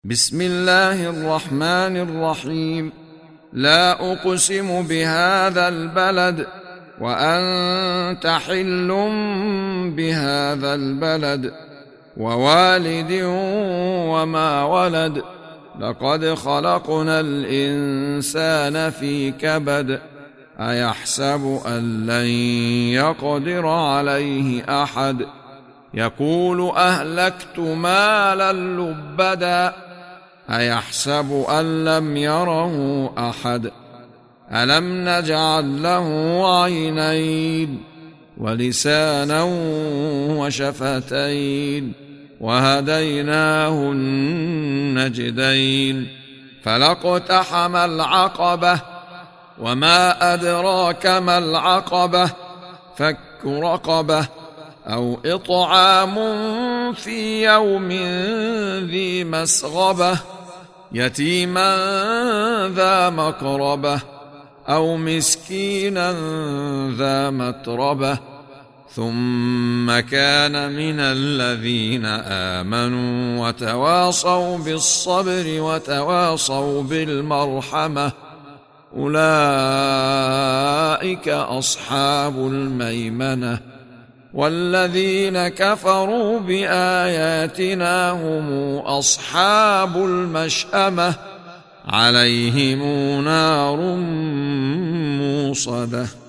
بسم الله الرحمن الرحيم. لا أقسم بهذا البلد وأنت حل بهذا البلد ووالد وما ولد. لقد خلقنا الإنسان في كبد. أيحسب أن لن يقدر عليه أحد. يقول أهلكت مالا لبدا. أيحسب أن لم يره أحد. ألم نجعل له عينين ولسانا وشفتين وهديناه النجدين. فلاقتحم العقبة وما أدراك ما العقبة. فك رقبة أو إطعام في يوم ذي مسغبة يتيما ذا مقربة أو مسكينا ذا متربة ثم كان من الذين آمنوا وتواصوا بالصبر وتواصوا بالمرحمة. أولئك أصحاب الميمنة. والذين كفروا بآياتنا هم أصحاب المشأمة. عليهم نار موصدة.